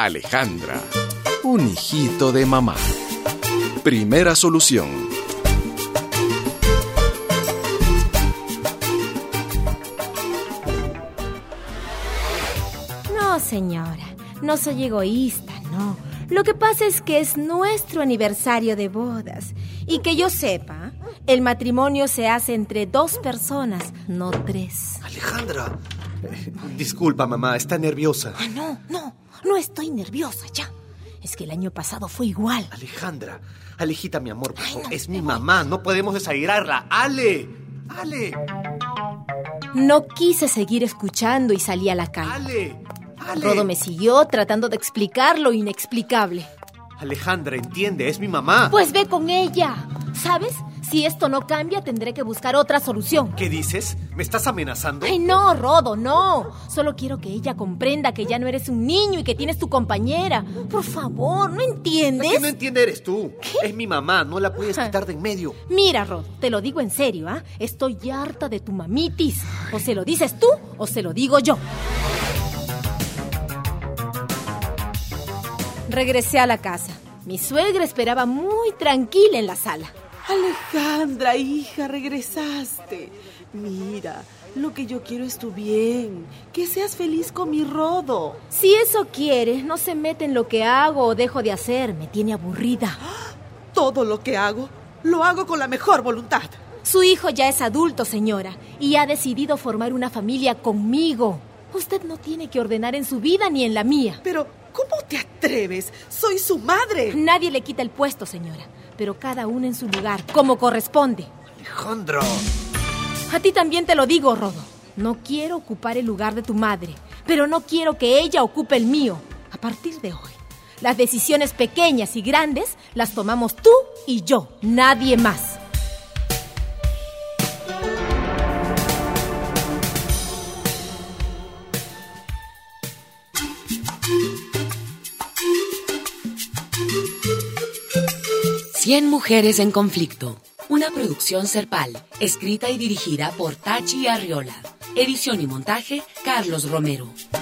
Alejandra, un hijito de mamá. Primera solución. No, señora, no soy egoísta, no. Lo que pasa es que es nuestro aniversario de bodas. Y que yo sepa, el matrimonio se hace entre 2 personas, no 3. Alejandra, disculpa, mamá, está nerviosa. No estoy nerviosa ya. Es que el año pasado fue igual. Alejandra, Alejita, mi amor, es mi mamá, no podemos desairarla. ¡Ale! No quise seguir escuchando y salí a la calle. ¡Ale! Rodo me siguió tratando de explicar lo inexplicable. Alejandra, entiende, es mi mamá. Pues ve con ella. ¿Sabes? Si esto no cambia, tendré que buscar otra solución. ¿Qué dices? ¿Me estás amenazando? Ay, no, Rodo, no. Solo quiero que ella comprenda que ya no eres un niño y que tienes tu compañera. Por favor, ¿no entiendes? La que no entiende eres tú. ¿Qué? Es mi mamá, no la puedes quitar de en medio. Mira, Rodo, te lo digo en serio, ¿ah? Estoy harta de tu mamitis. O se lo dices tú o se lo digo yo. Regresé a la casa. Mi suegra esperaba muy tranquila en la sala. Alejandra, hija, regresaste. Mira, lo que yo quiero es tu bien. Que seas feliz con mi Rodo. Si eso quiere, no se mete en lo que hago o dejo de hacer. Me tiene aburrida. Todo lo que hago, lo hago con la mejor voluntad. Su hijo ya es adulto, señora, y ha decidido formar una familia conmigo. Usted no tiene que ordenar en su vida ni en la mía. Pero, ¿cómo te atreves? Soy su madre. Nadie le quita el puesto, señora, pero cada uno en su lugar, como corresponde. Alejandro. A ti también te lo digo, Rodo. No quiero ocupar el lugar de tu madre, pero no quiero que ella ocupe el mío. A partir de hoy, las decisiones pequeñas y grandes las tomamos tú y yo, nadie más. Cien mujeres en conflicto. Una producción Serpal, escrita y dirigida por Tachi Arriola. Edición y montaje, Carlos Romero.